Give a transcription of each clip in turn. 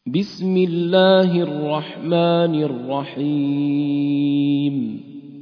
بسم الله الرحمن الرحيم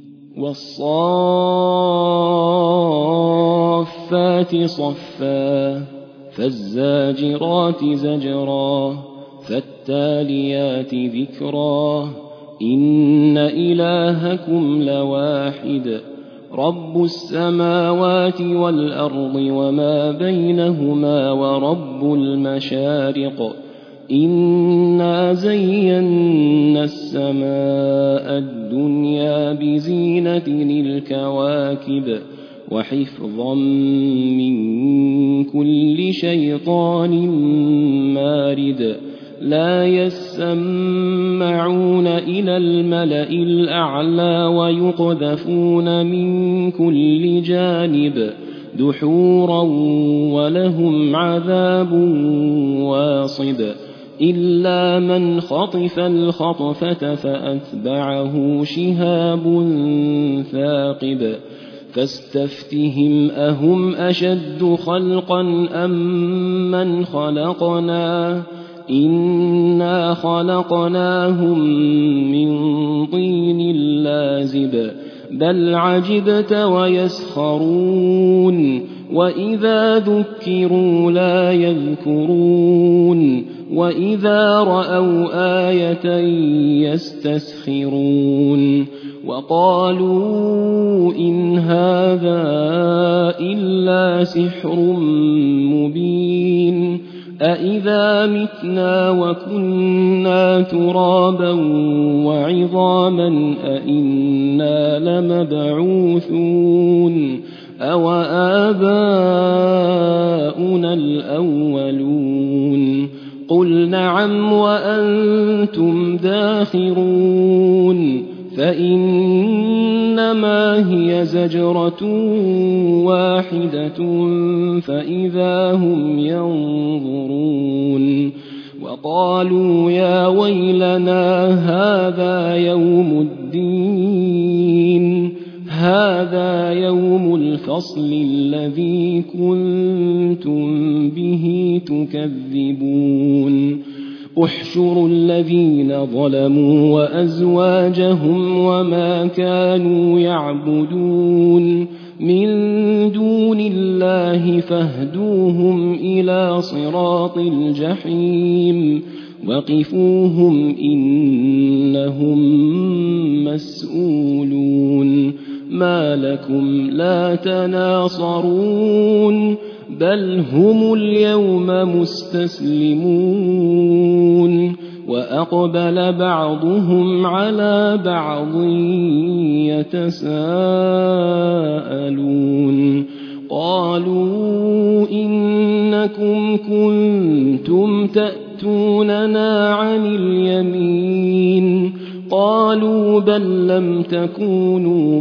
والصافات صفا فالزاجرات زجرا فالتاليات ذكرا إن إلهكم لواحد رب السماوات والأرض وما بينهما ورب المشارق إنا زينا السماء الدنيا بزينة الكواكب وحفظا من كل شيطان مارد لا يسمعون إلى الملأ الأعلى ويقذفون من كل جانب دحورا ولهم عذاب واصب إلا من خطف الخطفة فأتبعه شهاب ثاقب فاستفتهم أهم أشد خلقا أم من خلقنا إنا خلقناهم من طين لازب بل عجبت ويسخرون وإذا ذكروا لا يذكرون وإذا رأوا آية يستسخرون وقالوا إن هذا إلا سحر مبين أإذا متنا وكنا ترابا وعظاما أإنا لمبعوثون أو آباؤنا الأولون قل نعم وأنتم داخرون فإنما هي زجرة واحدة فإذا هم ينظرون وقالوا يا ويلنا هذا يوم الدين هذا يوم الفصل الذي كنتم به تكذبون احشروا الذين ظلموا وأزواجهم وما كانوا يعبدون من دون الله فاهدوهم إلى صراط الجحيم وقفوهم إنهم مسؤولون ما لكم لا تناصرون بل هم اليوم مستسلمون وأقبل بعضهم على بعض يتساءلون قالوا إنكم كنتم تأتوننا عن اليمين قالوا بل لم تكونوا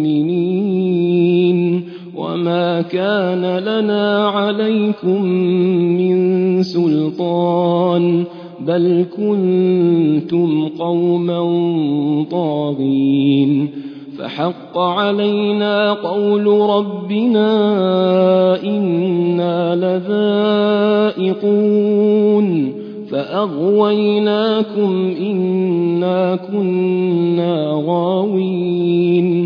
مؤمنين وما كان لنا عليكم من سلطان بل كنتم قوما طاغين فحق علينا قول ربنا إنا لذائقون فأغويناكم إنا كنا غاوين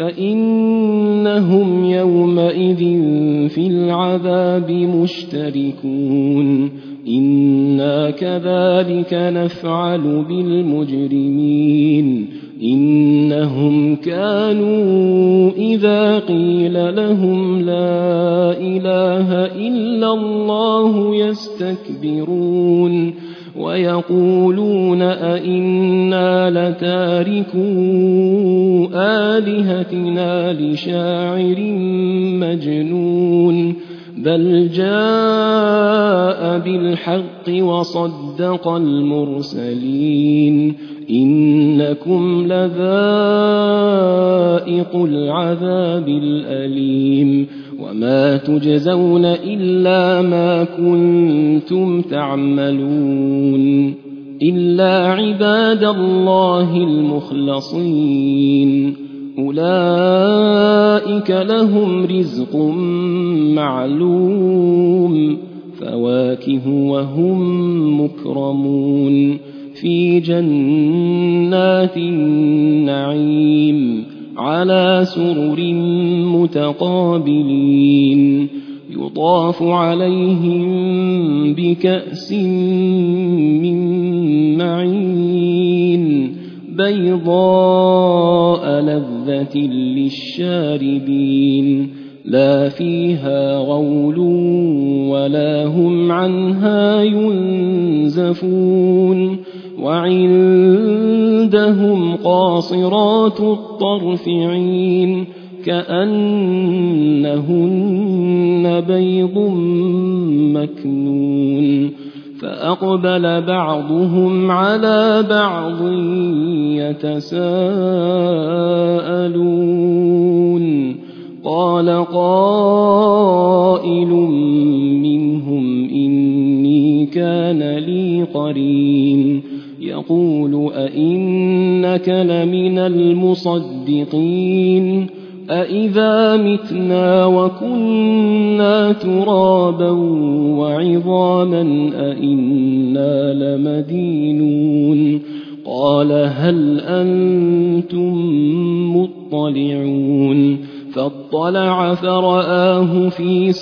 فإنهم يومئذ في العذاب مشتركون إنا كذلك نفعل بالمجرمين إنهم كانوا إذا قيل لهم لا إله إلا الله يستكبرون ويقولون أئنا لتاركو آلهتنا لشاعر مجنون بل جاء بالحق وصدق المرسلين إنكم لذائق العذاب الأليم وما تجزون إلا ما كنتم تعملون إلا عباد الله المخلصين أولئك لهم رزق معلوم وفواكه وهم مكرمون في جنات النعيم على سرر متقابلين يطاف عليهم بكأس من معين بيضاء لذة للشاربين لا فيها غول ولا هم عنها ينزفون وعندهم قاصرات الطرف عين كأنهن بيض مكنون فأقبل بعضهم على بعض يتساءلون قال قائل منهم إني كان لي قرين يقول أئنك لمن المصدقين أإذا متنا وكنا ترابا وعظاما أئنا لمدينون قال هل أنتم مطلعون فاطلع فرآه في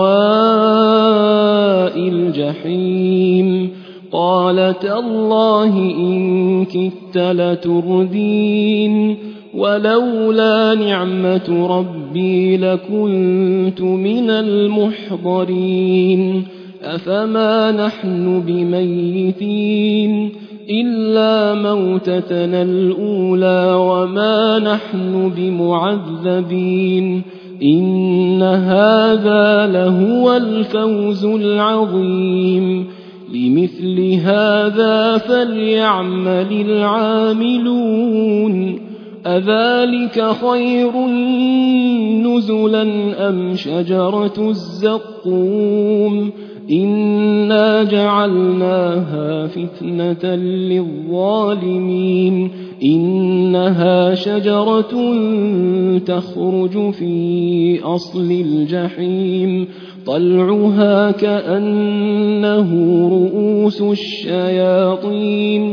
سواء الجحيم قال تالله إن كدت لتردين ولولا نعمة ربي لكنت من المحضرين أفما نحن بميتين إلا موتتنا الأولى وما نحن بمعذبين إن هذا لهو الفوز العظيم لمثل هذا فليعمل العاملون أذلك خير نزلا أم شجرة الزقوم إنا جعلناها فتنة للظالمين إنها شجرة تخرج في أصل الجحيم طلعها كأنه رؤوس الشياطين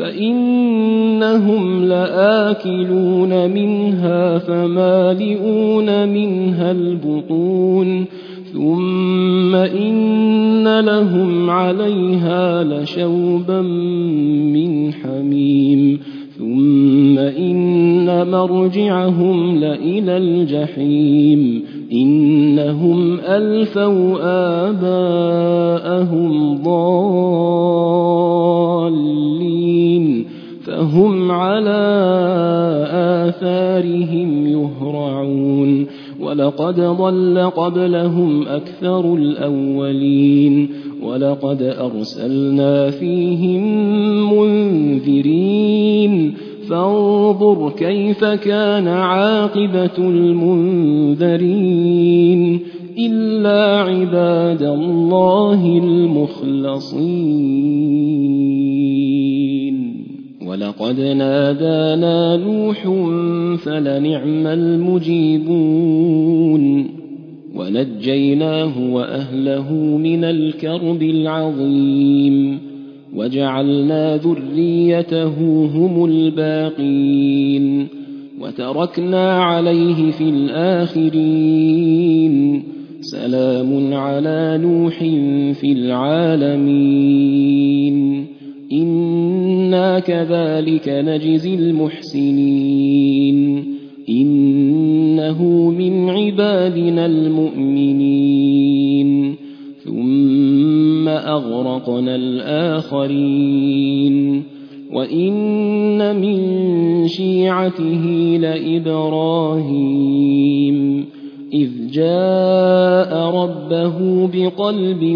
فإنهم لآكلون منها فمالئون منها البطون ثم إن لهم عليها لشوبا من حميم ثم إن مرجعهم لإلى الجحيم إنهم ألفوا آباءهم ضالين فهم على آثارهم يهرعون ولقد ضل قبلهم أكثر الأولين ولقد أرسلنا فيهم منذرين فانظر كيف كان عاقبة المنذرين إلا عباد الله المخلصين ولقد نادانا نوح فلنعم المجيبون ونجيناه وأهله من الكرب العظيم وجعلنا ذريته هم الباقين وتركنا عليه في الآخرين سلام على نوح في العالمين إنا كذلك نجزي المحسنين إنه من عبادنا المؤمنين ثم أغرقنا الآخرين وإن من شيعته لإبراهيم إذ جاء ربه بقلب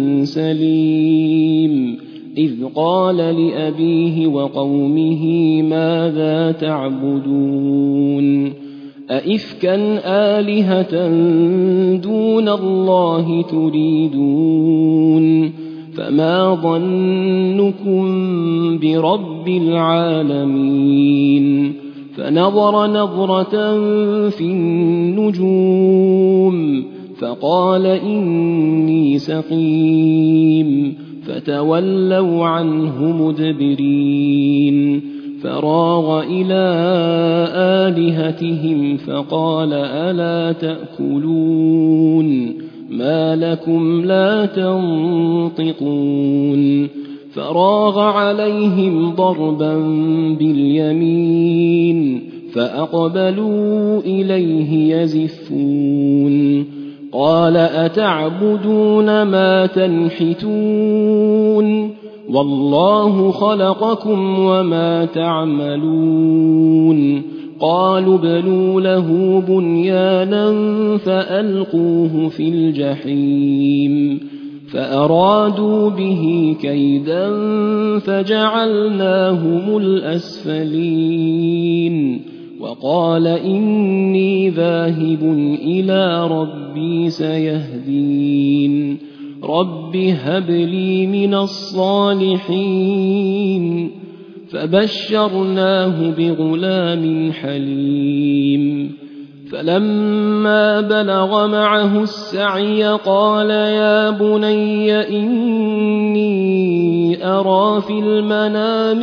سليم إذ قال لأبيه وقومه ماذا تعبدون أئفكا آلهة دون الله تريدون فما ظنكم برب العالمين فنظر نظرة في النجوم فقال إني سقيم فتولوا عنه مدبرين فراغ إلى آلهتهم فقال ألا تأكلون ما لكم لا تنطقون فراغ عليهم ضربا باليمين فأقبلوا إليه يزفون قال أتعبدون ما تنحتون والله خلقكم وما تعملون قالوا ابنوا له بنيانا فألقوه في الجحيم فأرادوا به كيدا فجعلناهم الأسفلين وقال إني ذاهب إلى ربي سيهدين رب هب لي من الصالحين فبشرناه بغلام حليم فلما بلغ معه السعي قال يا بني إني أرى في المنام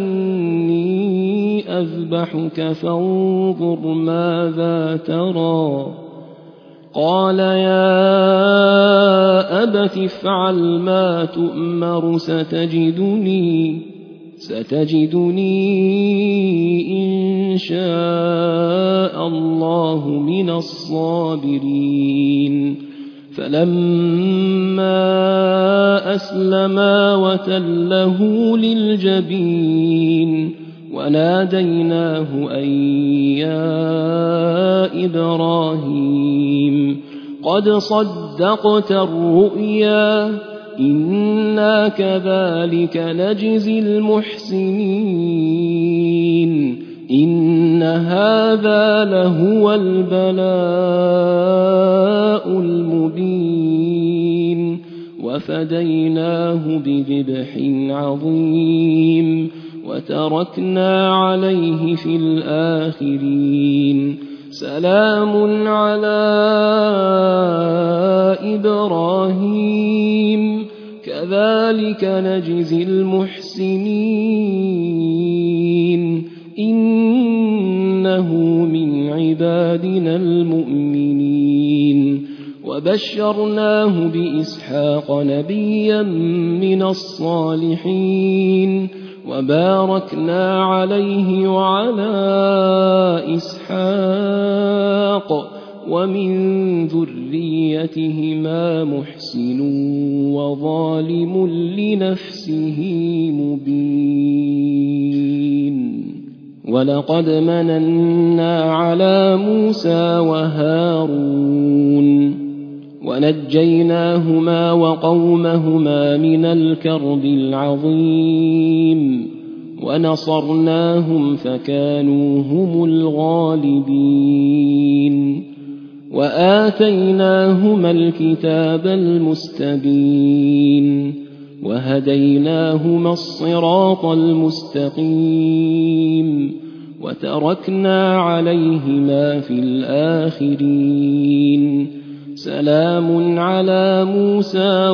أني أذبحك فانظر ماذا ترى قال يا أبت افعل ما تؤمر ستجدني إن شاء الله من الصابرين فلما أسلما وتله للجبين وناديناه أن يا إبراهيم قد صدقت الرؤيا إنا كذلك نجزي المحسنين إن هذا لهو البلاء المبين وفديناه بذبح عظيم وتركنا عليه في الآخرين سلام على إبراهيم كذلك نجزي المحسنين إنه من عبادنا المؤمنين وبشرناه بإسحاق نبيا من الصالحين وباركنا عليه وعلى إسحاق ومن ذريتهما محسن وظالم لنفسه مبين ولقد مننا على موسى وهارون ونجيناهما وقومهما من الكرب العظيم ونصرناهم فكانوا هم الغالبين وآتيناهما الكتاب المستبين وهديناهما الصراط المستقيم وتركنا عليهما في الآخرين سلام على موسى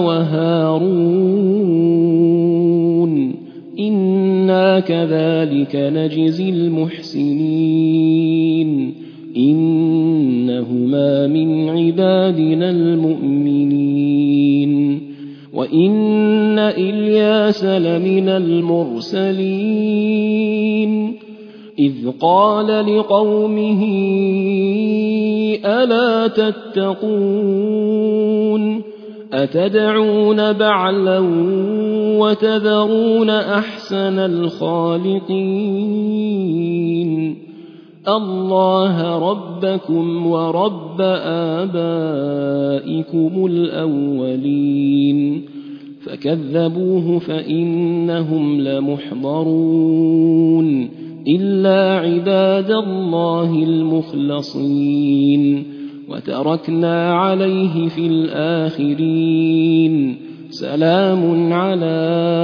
وهارون إنا كذلك نجزي المحسنين إنهما من عبادنا المؤمنين وإن إلياس لمن المرسلين إذ قال لقومه ألا تتقون أتدعون بعلا وتذرون أحسن الخالقين الله ربكم ورب آبائكم الأولين فكذبوه فإنهم لمحضرون إلا عباد الله المخلصين وتركنا عليه في الآخرين سلام على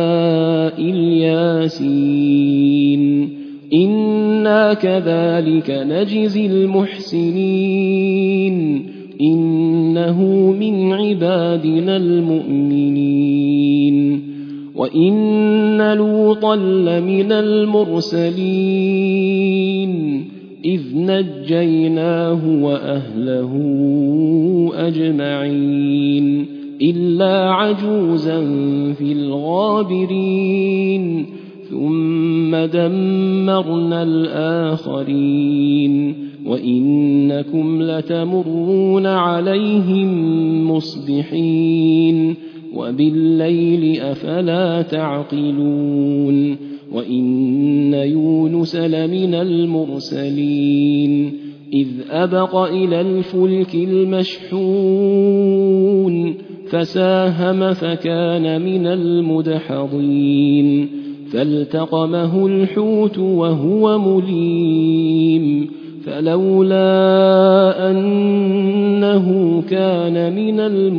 الياسين إنا كذلك نجزي المحسنين إنه من عبادنا المؤمنين وإن لوطا لمن المرسلين إذ نجيناه وأهله أجمعين إلا عجوزا في الغابرين ثم دمرنا الآخرين وإنكم لتمرون عليهم مصبحين وبالليل أفلا تعقلون وإن يونس لمن المرسلين إذ أبق إلى الفلك المشحون فساهم فكان من المدحضين فالتقمه الحوت وهو مليم فلولا أنه كان من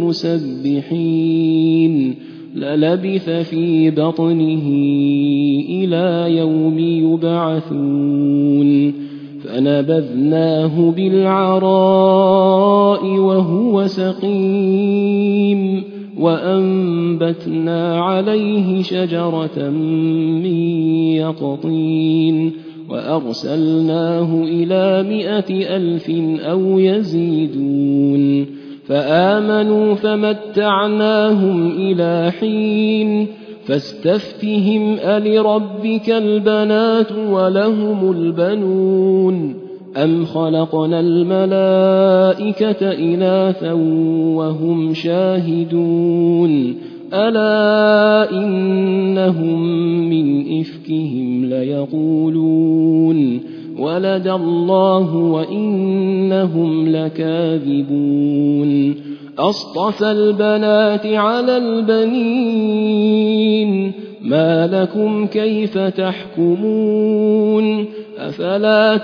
المسبحين للبث في بطنه إلى يوم يبعثون فنبذناه بالعراء وهو سقيم وأنبتنا عليه شجرة من يقطين وأرسلناه إلى 100,000 أو يزيدون فآمنوا فمتعناهم إلى حين فاستفتهم ألربك البنات ولهم البنون أم خلقنا الملائكة إناثا وهم شاهدون ألا إنهم من إفكهم ليقولون ولد الله وإنهم لكاذبون أصطفى البنات على البنين ما لكم كيف تحكمون أفلا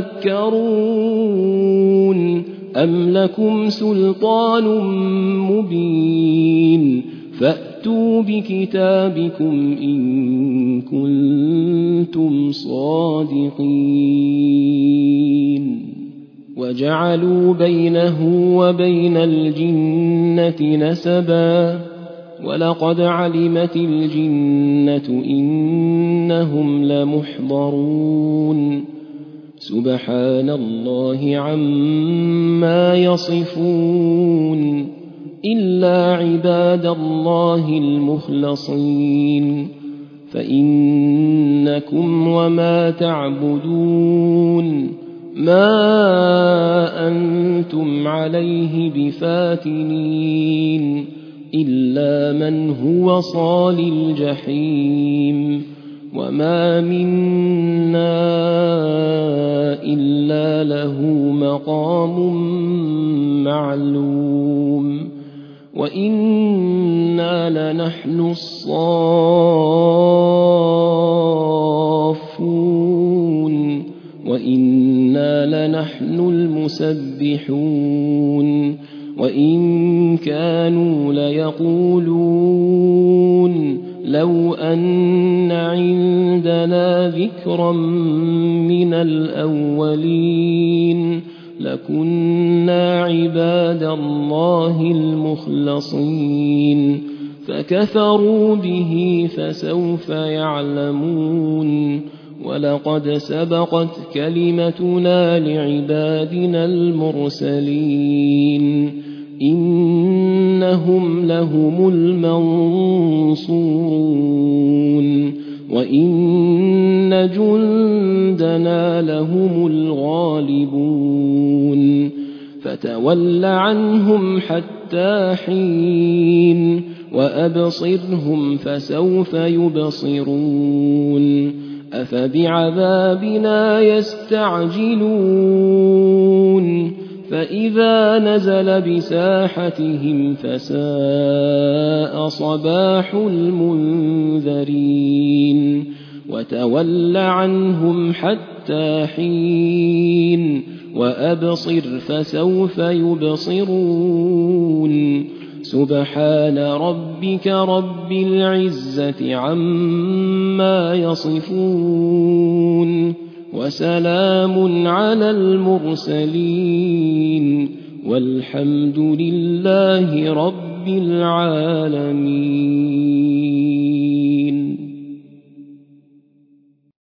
تذكرون أم لكم سلطان مبين فأتوا بكتابكم إن كنتم صادقين وجعلوا بينه وبين الجنة نسبا ولقد علمت الجنة إنهم لمحضرون سبحان الله عما يصفون إلا عباد الله المخلصين فإنكم وما تعبدون ما أنتم عليه بفاتنين إلا من هو صال الجحيم وما منا إلا له مقام معلوم وإنا لنحن الصافون وإنا لنحن المسبحون وإن كانوا ليقولون لو أن عندنا ذكرا من الأولين لكنا عباد الله المخلصين فكفروا به فسوف يعلمون ولقد سبقت كلمتنا لعبادنا المرسلين إنهم لهم المنصورون وإن جندنا لهم الغالبون فتول عنهم حتى حين وأبصرهم فسوف يبصرون أفبعذابنا يستعجلون فإذا نزل بساحتهم فساء صباح المنذرين وتول عنهم حتى حين وأبصر فسوف يبصرون سبحان ربك رب العزة عما يصفون وسلام على المرسلين والحمد لله رب العالمين.